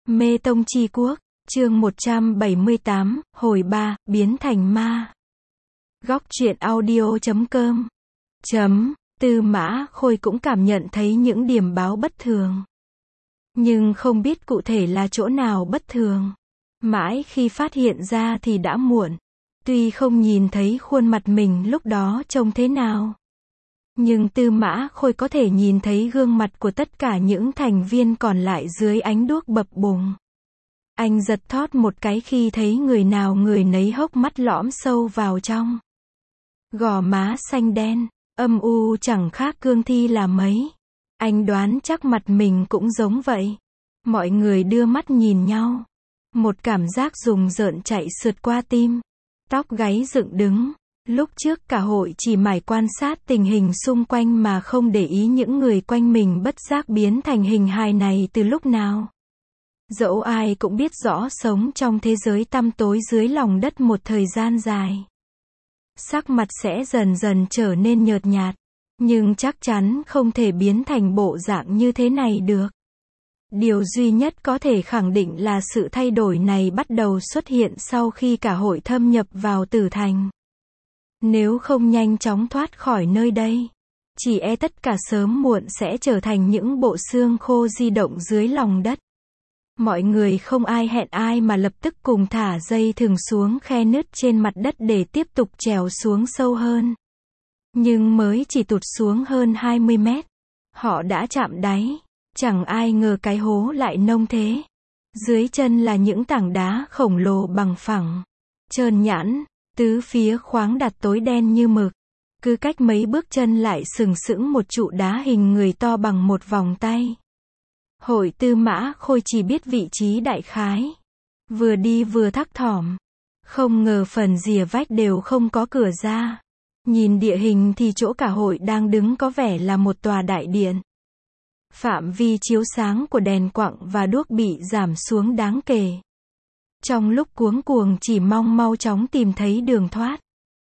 Mê Tông Chi Quốc, chương 178, hồi 3, biến thành ma. Góc truyện audio.com. Tư Mã Khôi cũng cảm nhận thấy những điểm báo bất thường. Nhưng không biết cụ thể là chỗ nào bất thường. Mãi khi phát hiện ra thì đã muộn. Tuy không nhìn thấy khuôn mặt mình lúc đó trông thế nào. Nhưng Tư Mã Khôi có thể nhìn thấy gương mặt của tất cả những thành viên còn lại dưới ánh đuốc bập bùng. Anh giật thót một cái khi thấy người nào người nấy hốc mắt lõm sâu vào trong. Gò má xanh đen, âm u chẳng khác cương thi là mấy. Anh đoán chắc mặt mình cũng giống vậy. Mọi người đưa mắt nhìn nhau. Một cảm giác rùng rợn chạy sượt qua tim. Tóc gáy dựng đứng. Lúc trước cả hội chỉ mải quan sát tình hình xung quanh mà không để ý những người quanh mình bất giác biến thành hình hài này từ lúc nào. Dẫu ai cũng biết rõ sống trong thế giới tăm tối dưới lòng đất một thời gian dài. Sắc mặt sẽ dần dần trở nên nhợt nhạt. Nhưng chắc chắn không thể biến thành bộ dạng như thế này được. Điều duy nhất có thể khẳng định là sự thay đổi này bắt đầu xuất hiện sau khi cả hội thâm nhập vào Tử Thành. Nếu không nhanh chóng thoát khỏi nơi đây, chỉ e tất cả sớm muộn sẽ trở thành những bộ xương khô di động dưới lòng đất. Mọi người không ai hẹn ai mà lập tức cùng thả dây thừng xuống khe nứt trên mặt đất để tiếp tục trèo xuống sâu hơn. Nhưng mới chỉ tụt xuống hơn 20 mét, họ đã chạm đáy. Chẳng ai ngờ cái hố lại nông thế. Dưới chân là những tảng đá khổng lồ bằng phẳng, trơn nhẵn, tứ phía khoáng đặt tối đen như mực. Cứ cách mấy bước chân lại sừng sững một trụ đá hình người to bằng một vòng tay. Hội Tư Mã Khôi chỉ biết vị trí đại khái. Vừa đi vừa thắc thỏm. Không ngờ phần rìa vách đều không có cửa ra. Nhìn địa hình thì chỗ cả hội đang đứng có vẻ là một tòa đại điện. Phạm vi chiếu sáng của đèn quặng và đuốc bị giảm xuống đáng kể. Trong lúc cuống cuồng chỉ mong mau chóng tìm thấy đường thoát.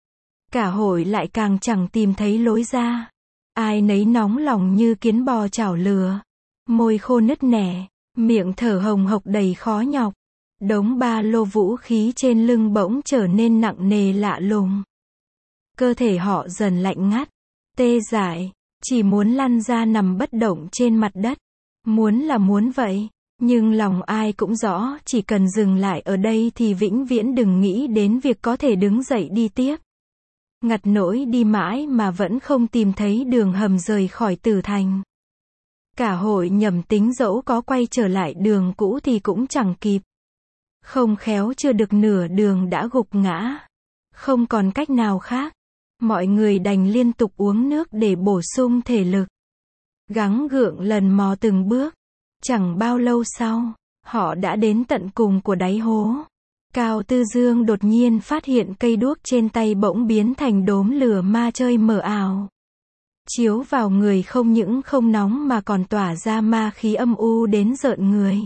Cả hội lại càng chẳng tìm thấy lối ra. Ai nấy nóng lòng như kiến bò chảo lửa. Môi khô nứt nẻ, miệng thở hồng hộc đầy khó nhọc. Đống ba lô vũ khí trên lưng bỗng trở nên nặng nề lạ lùng. Cơ thể họ dần lạnh ngắt, tê dại, chỉ muốn lăn ra nằm bất động trên mặt đất. Muốn là muốn vậy, nhưng lòng ai cũng rõ chỉ cần dừng lại ở đây thì vĩnh viễn đừng nghĩ đến việc có thể đứng dậy đi tiếp. Ngặt nỗi đi mãi mà vẫn không tìm thấy đường hầm rời khỏi Tử Thành. Cả hội nhầm tính dẫu có quay trở lại đường cũ thì cũng chẳng kịp. Không khéo chưa được nửa đường đã gục ngã. Không còn cách nào khác. Mọi người đành liên tục uống nước để bổ sung thể lực. Gắng gượng lần mò từng bước. Chẳng bao lâu sau, họ đã đến tận cùng của đáy hố. Cao Tư Dương đột nhiên phát hiện cây đuốc trên tay bỗng biến thành đốm lửa ma chơi mờ ảo. Chiếu vào người không những không nóng mà còn tỏa ra ma khí âm u đến rợn người.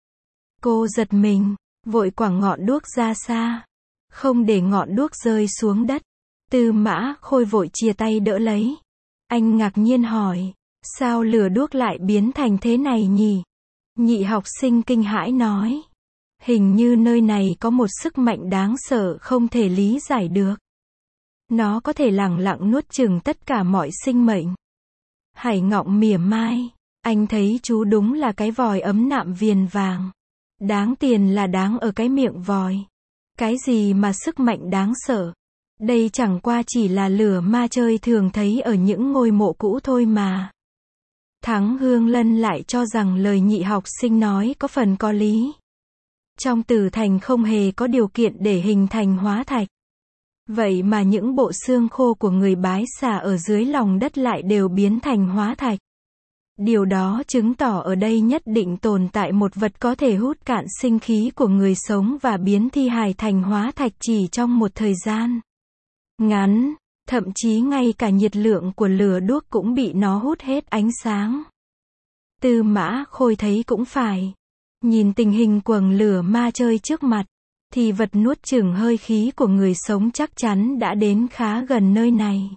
Cô giật mình, vội quẳng ngọn đuốc ra xa. Không để ngọn đuốc rơi xuống đất. Tư Mã Khôi vội chia tay đỡ lấy. Anh ngạc nhiên hỏi, sao lửa đuốc lại biến thành thế này nhỉ? Nhị học sinh kinh hãi nói, hình như nơi này có một sức mạnh đáng sợ không thể lý giải được. Nó có thể lẳng lặng nuốt chửng tất cả mọi sinh mệnh. Hải Ngọng mỉa mai, anh thấy chú đúng là cái vòi ấm nạm viền vàng. Đáng tiền là đáng ở cái miệng vòi. Cái gì mà sức mạnh đáng sợ? Đây chẳng qua chỉ là lửa ma chơi thường thấy ở những ngôi mộ cũ thôi mà. Thắng Hương Lân lại cho rằng lời nhị học sinh nói có phần có lý. Trong Tử Thành không hề có điều kiện để hình thành hóa thạch. Vậy mà những bộ xương khô của người Bái Xà ở dưới lòng đất lại đều biến thành hóa thạch. Điều đó chứng tỏ ở đây nhất định tồn tại một vật có thể hút cạn sinh khí của người sống và biến thi hài thành hóa thạch chỉ trong một thời gian ngắn. Thậm chí ngay cả nhiệt lượng của lửa đuốc cũng bị nó hút hết ánh sáng. Tư Mã Khôi thấy cũng phải. Nhìn tình hình quầng lửa ma chơi trước mặt, thì vật nuốt chửng hơi khí của người sống chắc chắn đã đến khá gần nơi này.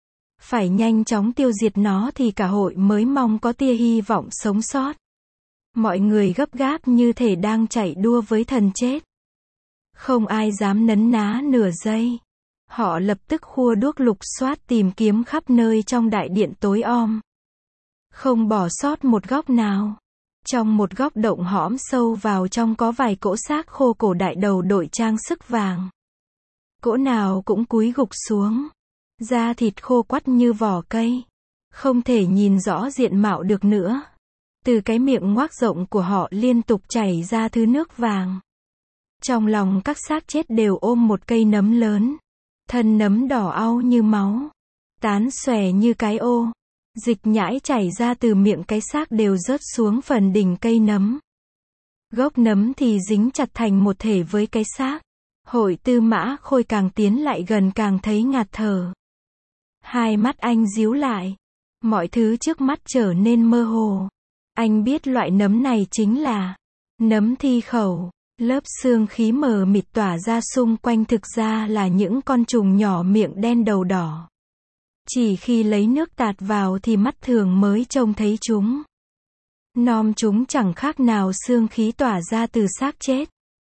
Phải nhanh chóng tiêu diệt nó thì cả hội mới mong có tia hy vọng sống sót. Mọi người gấp gáp như thể đang chạy đua với thần chết. Không ai dám nấn ná nửa giây. Họ lập tức khua đuốc lục soát tìm kiếm khắp nơi trong đại điện tối om. Không bỏ sót một góc nào. Trong một góc động hõm sâu vào trong có vài cỗ xác khô cổ đại đầu đội trang sức vàng. Cỗ nào cũng cúi gục xuống. Da thịt khô quắt như vỏ cây. Không thể nhìn rõ diện mạo được nữa. Từ cái miệng ngoác rộng của họ liên tục chảy ra thứ nước vàng. Trong lòng các xác chết đều ôm một cây nấm lớn. Thân nấm đỏ au như máu. Tán xòe như cái ô. Dịch nhãi chảy ra từ miệng cái xác đều rớt xuống phần đỉnh cây nấm. Gốc nấm thì dính chặt thành một thể với cái xác. Hội Tư Mã Khôi càng tiến lại gần càng thấy ngạt thở. Hai mắt anh díu lại. Mọi thứ trước mắt trở nên mơ hồ. Anh biết loại nấm này chính là nấm thi khẩu. Lớp xương khí mờ mịt tỏa ra xung quanh thực ra là những con trùng nhỏ miệng đen đầu đỏ. Chỉ khi lấy nước tạt vào thì mắt thường mới trông thấy chúng. Nom chúng chẳng khác nào xương khí tỏa ra từ xác chết.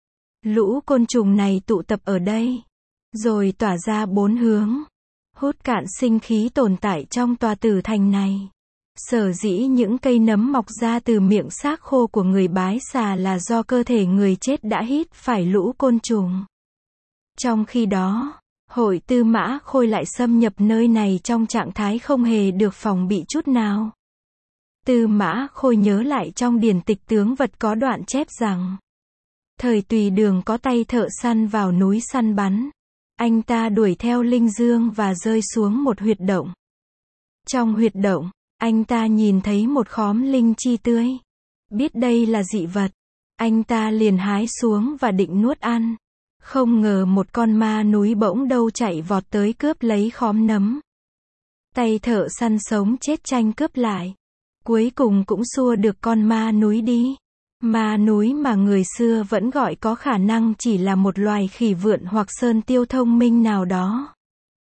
Lũ côn trùng này tụ tập ở đây, rồi tỏa ra bốn hướng, hút cạn sinh khí tồn tại trong tòa tử thành này. Sở dĩ những cây nấm mọc ra từ miệng xác khô của người Bái Xà là do cơ thể người chết đã hít phải lũ côn trùng. Trong khi đó, Hội Tư Mã Khôi lại xâm nhập nơi này trong trạng thái không hề được phòng bị chút nào. Tư Mã Khôi nhớ lại trong điển tịch tướng vật có đoạn chép rằng, thời Tùy Đường có tay thợ săn vào núi săn bắn. Anh ta đuổi theo linh dương và rơi xuống một huyệt động. Trong huyệt động, anh ta nhìn thấy một khóm linh chi tươi. Biết đây là dị vật, anh ta liền hái xuống và định nuốt ăn. Không ngờ một con ma núi bỗng đâu chạy vọt tới cướp lấy khóm nấm. Tay thợ săn sống chết tranh cướp lại. Cuối cùng cũng xua được con ma núi đi. Ma núi mà người xưa vẫn gọi có khả năng chỉ là một loài khỉ vượn hoặc sơn tiêu thông minh nào đó.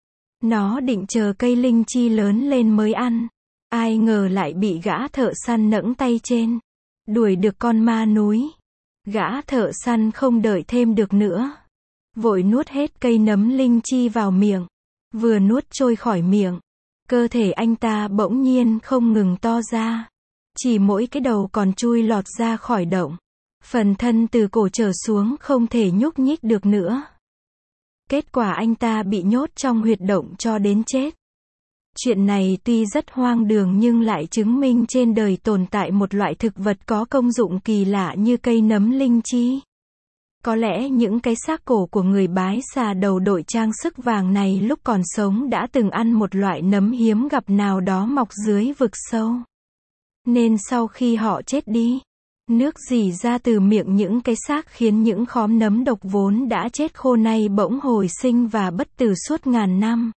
Nó định chờ cây linh chi lớn lên mới ăn. Ai ngờ lại bị gã thợ săn nẫng tay trên. Đuổi được con ma núi. Gã thợ săn không đợi thêm được nữa. Vội nuốt hết cây nấm linh chi vào miệng. Vừa nuốt trôi khỏi miệng, cơ thể anh ta bỗng nhiên không ngừng to ra. Chỉ mỗi cái đầu còn chui lọt ra khỏi động. Phần thân từ cổ trở xuống không thể nhúc nhích được nữa. Kết quả anh ta bị nhốt trong huyệt động cho đến chết. Chuyện này tuy rất hoang đường nhưng lại chứng minh trên đời tồn tại một loại thực vật có công dụng kỳ lạ như cây nấm linh chi. Có lẽ những cái xác cổ của người Bái Xà đầu đội trang sức vàng này lúc còn sống đã từng ăn một loại nấm hiếm gặp nào đó mọc dưới vực sâu. Nên sau khi họ chết đi, nước rỉ ra từ miệng những cái xác khiến những khóm nấm độc vốn đã chết khô nay bỗng hồi sinh và bất tử suốt ngàn năm.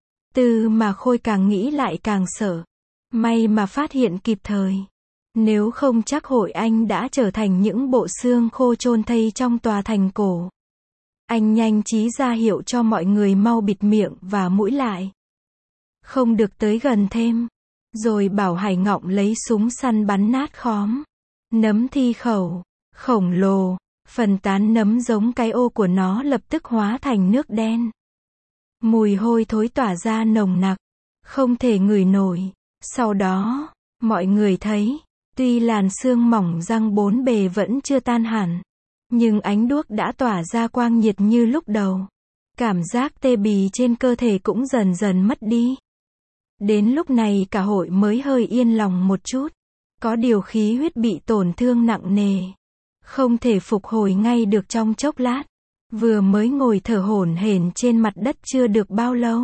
Tư Mã Khôi càng nghĩ lại càng sợ. May mà phát hiện kịp thời. Nếu không chắc hội anh đã trở thành những bộ xương khô chôn thây trong tòa thành cổ. Anh nhanh trí ra hiệu cho mọi người mau bịt miệng và mũi lại. Không được tới gần thêm. Rồi bảo Hải Ngọng lấy súng săn bắn nát khóm nấm thi khẩu khổng lồ. Phần tán nấm giống cái ô của nó lập tức hóa thành nước đen. Mùi hôi thối tỏa ra nồng nặc, không thể ngửi nổi. Sau đó, mọi người thấy, tuy làn xương mỏng răng bốn bề vẫn chưa tan hẳn, nhưng ánh đuốc đã tỏa ra quang nhiệt như lúc đầu. Cảm giác tê bì trên cơ thể cũng dần dần mất đi. Đến lúc này cả hội mới hơi yên lòng một chút. Có điều khí huyết bị tổn thương nặng nề. Không thể phục hồi ngay được trong chốc lát. Vừa mới ngồi thở hổn hển trên mặt đất chưa được bao lâu.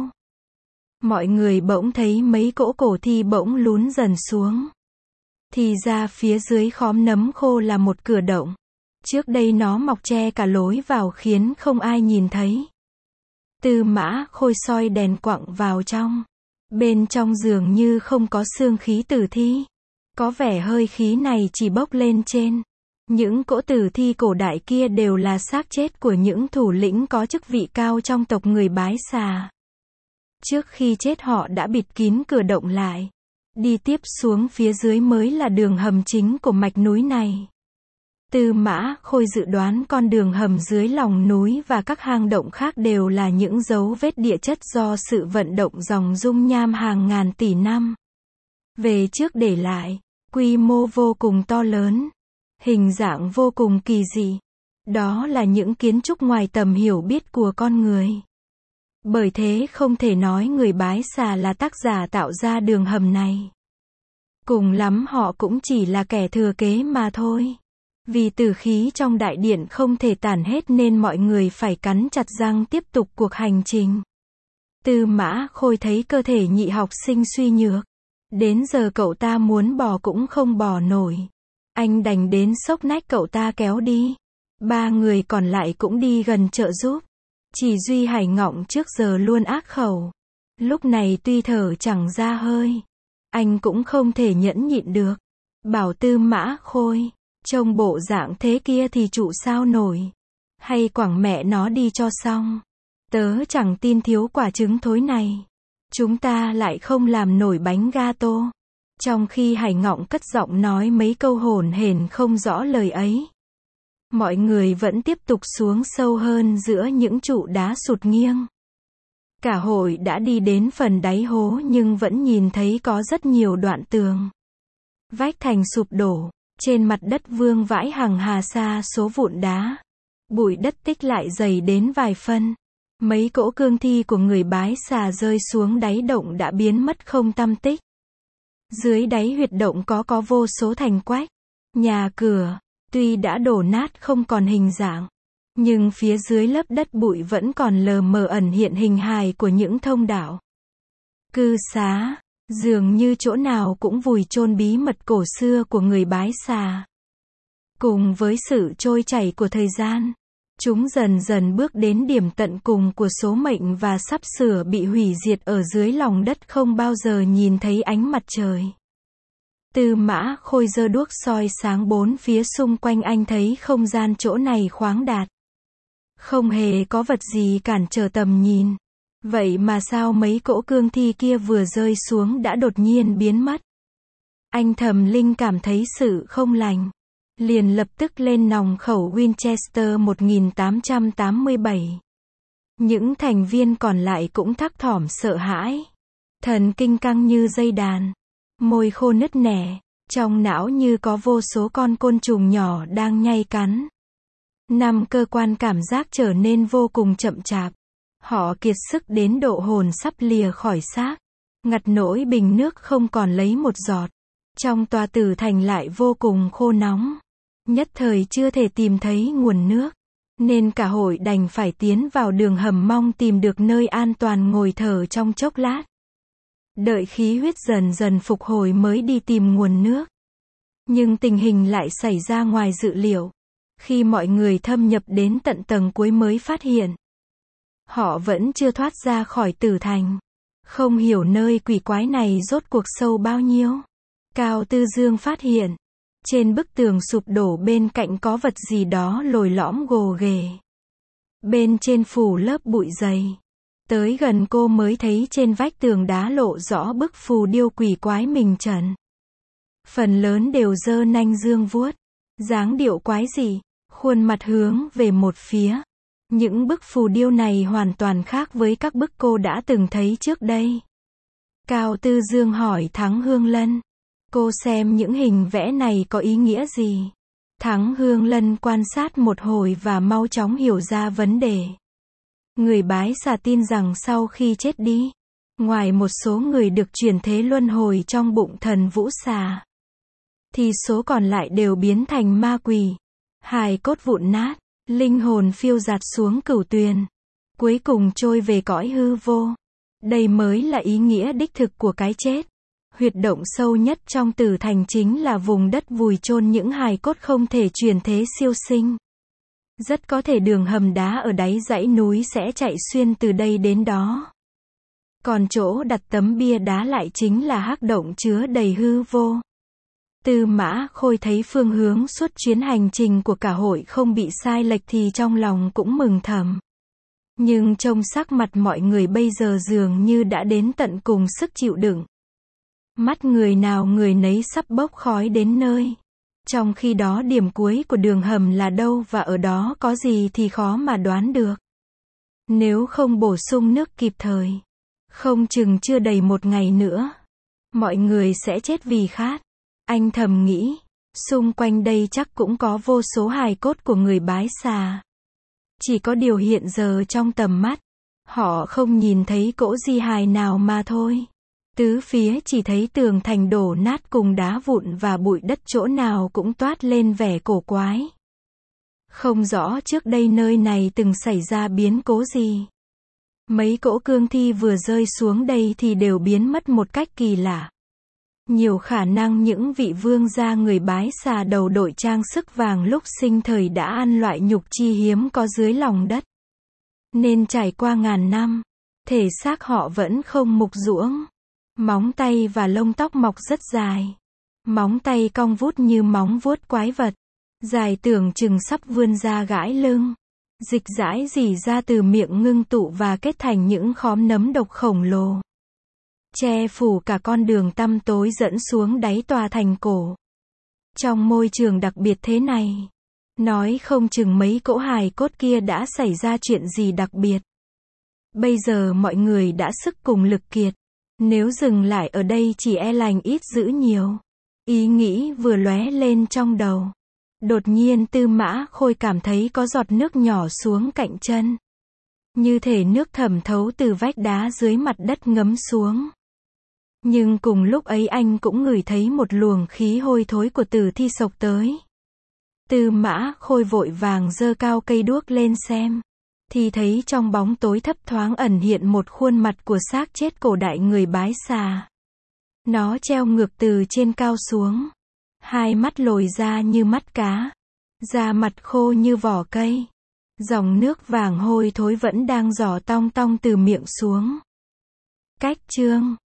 Mọi người bỗng thấy mấy cỗ cổ thi bỗng lún dần xuống. Thì ra phía dưới khóm nấm khô là một cửa động. Trước đây nó mọc che cả lối vào khiến không ai nhìn thấy. Tư Mã Khôi soi đèn quặng vào trong. Bên trong dường như không có xương khí tử thi. Có vẻ hơi khí này chỉ bốc lên trên. Những cỗ tử thi cổ đại kia đều là xác chết của những thủ lĩnh có chức vị cao trong tộc người Bái Xà. Trước khi chết họ đã bịt kín cửa động lại. Đi tiếp xuống phía dưới mới là đường hầm chính của mạch núi này. Tư Mã Khôi dự đoán con đường hầm dưới lòng núi và các hang động khác đều là những dấu vết địa chất do sự vận động dòng dung nham hàng ngàn tỷ năm về trước để lại, quy mô vô cùng to lớn, hình dạng vô cùng kỳ dị. Đó là những kiến trúc ngoài tầm hiểu biết của con người. Bởi thế không thể nói người Bái Xà là tác giả tạo ra đường hầm này. Cùng lắm họ cũng chỉ là kẻ thừa kế mà thôi. Vì tử khí trong đại điện không thể tản hết nên mọi người phải cắn chặt răng tiếp tục cuộc hành trình. Tư Mã Khôi thấy cơ thể nhị học sinh suy nhược. Đến giờ cậu ta muốn bò cũng không bò nổi. Anh đành đến xốc nách cậu ta kéo đi. 3 người còn lại cũng đi gần trợ giúp. Chỉ duy Hải Ngọng trước giờ luôn ác khẩu. Lúc này tuy thở chẳng ra hơi, anh cũng không thể nhẫn nhịn được. Bảo Tư Mã Khôi, trông bộ dạng thế kia thì trụ sao nổi. Hay quẳng mẹ nó đi cho xong. Tớ chẳng tin thiếu quả trứng thối này. Chúng ta lại không làm nổi bánh gato. Trong khi Hải Ngọng cất giọng nói mấy câu hổn hển không rõ lời ấy, mọi người vẫn tiếp tục xuống sâu hơn giữa những trụ đá sụt nghiêng. Cả hội đã đi đến phần đáy hố nhưng vẫn nhìn thấy có rất nhiều đoạn tường vách thành sụp đổ, trên mặt đất vương vãi hằng hà sa số vụn đá. Bụi đất tích lại dày đến vài phân. Mấy cỗ cương thi của người Bái Xà rơi xuống đáy động đã biến mất không tăm tích. Dưới đáy huyệt động có vô số thành quách, nhà cửa, tuy đã đổ nát không còn hình dạng, nhưng phía dưới lớp đất bụi vẫn còn lờ mờ ẩn hiện hình hài của những thông đạo. Cư xá, dường như chỗ nào cũng vùi chôn bí mật cổ xưa của người Bái Xà. Cùng với sự trôi chảy của thời gian, chúng dần dần bước đến điểm tận cùng của số mệnh và sắp sửa bị hủy diệt ở dưới lòng đất không bao giờ nhìn thấy ánh mặt trời. Tư Mã Khôi giơ đuốc soi sáng bốn phía xung quanh, anh thấy không gian chỗ này khoáng đạt. Không hề có vật gì cản trở tầm nhìn. Vậy mà sao mấy cỗ cương thi kia vừa rơi xuống đã đột nhiên biến mất? Anh thầm linh cảm thấy sự không lành. Liền lập tức lên nòng khẩu Winchester 1887. Những thành viên còn lại cũng thấp thỏm sợ hãi. Thần kinh căng như dây đàn. Môi khô nứt nẻ. Trong não như có vô số con côn trùng nhỏ đang nhai cắn. 5 cơ quan cảm giác trở nên vô cùng chậm chạp. Họ kiệt sức đến độ hồn sắp lìa khỏi xác. Ngặt nỗi bình nước không còn lấy một giọt. Trong tòa tử thành lại vô cùng khô nóng. Nhất thời chưa thể tìm thấy nguồn nước. Nên cả hội đành phải tiến vào đường hầm mong tìm được nơi an toàn ngồi thở trong chốc lát. Đợi khí huyết dần dần phục hồi mới đi tìm nguồn nước. Nhưng tình hình lại xảy ra ngoài dự liệu. Khi mọi người thâm nhập đến tận tầng cuối mới phát hiện họ vẫn chưa thoát ra khỏi tử thành. Không hiểu nơi quỷ quái này rốt cuộc sâu bao nhiêu. Cao Tư Dương phát hiện trên bức tường sụp đổ bên cạnh có vật gì đó lồi lõm gồ ghề. Bên trên phủ lớp bụi dày. Tới gần cô mới thấy trên vách tường đá lộ rõ bức phù điêu quỷ quái mình trần. Phần lớn đều giơ nanh dương vuốt. Dáng điệu quái dị, khuôn mặt hướng về một phía. Những bức phù điêu này hoàn toàn khác với các bức cô đã từng thấy trước đây. Cao Tư Dương hỏi Thắng Hương Lân. Cô xem những hình vẽ này có ý nghĩa gì? Thắng Hương Lân quan sát một hồi và mau chóng hiểu ra vấn đề. Người Bái Xà tin rằng sau khi chết đi, ngoài một số người được chuyển thế luân hồi trong bụng thần Vũ Xà, thì số còn lại đều biến thành ma quỷ, hài cốt vụn nát, linh hồn phiêu dạt xuống cửu tuyền, cuối cùng trôi về cõi hư vô. Đây mới là ý nghĩa đích thực của cái chết. Huyệt động sâu nhất trong tử thành chính là vùng đất vùi chôn những hài cốt không thể chuyển thế siêu sinh. Rất có thể đường hầm đá ở đáy dãy núi sẽ chạy xuyên từ đây đến đó. Còn chỗ đặt tấm bia đá lại chính là hắc động chứa đầy hư vô. Tư Mã Khôi thấy phương hướng suốt chuyến hành trình của cả hội không bị sai lệch thì trong lòng cũng mừng thầm. Nhưng trông sắc mặt mọi người bây giờ dường như đã đến tận cùng sức chịu đựng. Mắt người nào người nấy sắp bốc khói đến nơi. Trong khi đó điểm cuối của đường hầm là đâu và ở đó có gì thì khó mà đoán được. Nếu không bổ sung nước kịp thời, không chừng chưa đầy một ngày nữa, mọi người sẽ chết vì khát. Anh thầm nghĩ, xung quanh đây chắc cũng có vô số hài cốt của người Bái Xà. Chỉ có điều hiện giờ trong tầm mắt, họ không nhìn thấy cỗ di hài nào mà thôi. Tứ phía chỉ thấy tường thành đổ nát cùng đá vụn và bụi đất chỗ nào cũng toát lên vẻ cổ quái. Không rõ trước đây nơi này từng xảy ra biến cố gì. Mấy cỗ cương thi vừa rơi xuống đây thì đều biến mất một cách kỳ lạ. Nhiều khả năng những vị vương gia người Bái Xà đầu đội trang sức vàng lúc sinh thời đã ăn loại nhục chi hiếm có dưới lòng đất. Nên trải qua ngàn năm, thể xác họ vẫn không mục ruỗng. Móng tay và lông tóc mọc rất dài. Móng tay cong vút như móng vuốt quái vật. Dài tưởng chừng sắp vươn ra gãi lưng. Dịch dãi rỉ ra từ miệng ngưng tụ và kết thành những khóm nấm độc khổng lồ. Che phủ cả con đường tăm tối dẫn xuống đáy tòa thành cổ. Trong môi trường đặc biệt thế này, nói không chừng mấy cỗ hài cốt kia đã xảy ra chuyện gì đặc biệt. Bây giờ mọi người đã sức cùng lực kiệt. Nếu dừng lại ở đây chỉ e lành ít dữ nhiều. Ý nghĩ vừa lóe lên trong đầu. Đột nhiên Tư Mã Khôi cảm thấy có giọt nước nhỏ xuống cạnh chân. Như thể nước thẩm thấu từ vách đá dưới mặt đất ngấm xuống. Nhưng cùng lúc ấy anh cũng ngửi thấy một luồng khí hôi thối của tử thi xộc tới. Tư Mã Khôi vội vàng giơ cao cây đuốc lên xem. Thì thấy trong bóng tối thấp thoáng ẩn hiện một khuôn mặt của xác chết cổ đại người Bái Xà. Nó treo ngược từ trên cao xuống. Hai mắt lồi ra như mắt cá. Da mặt khô như vỏ cây. Dòng nước vàng hôi thối vẫn đang giỏ tong tong từ miệng xuống. Cách chương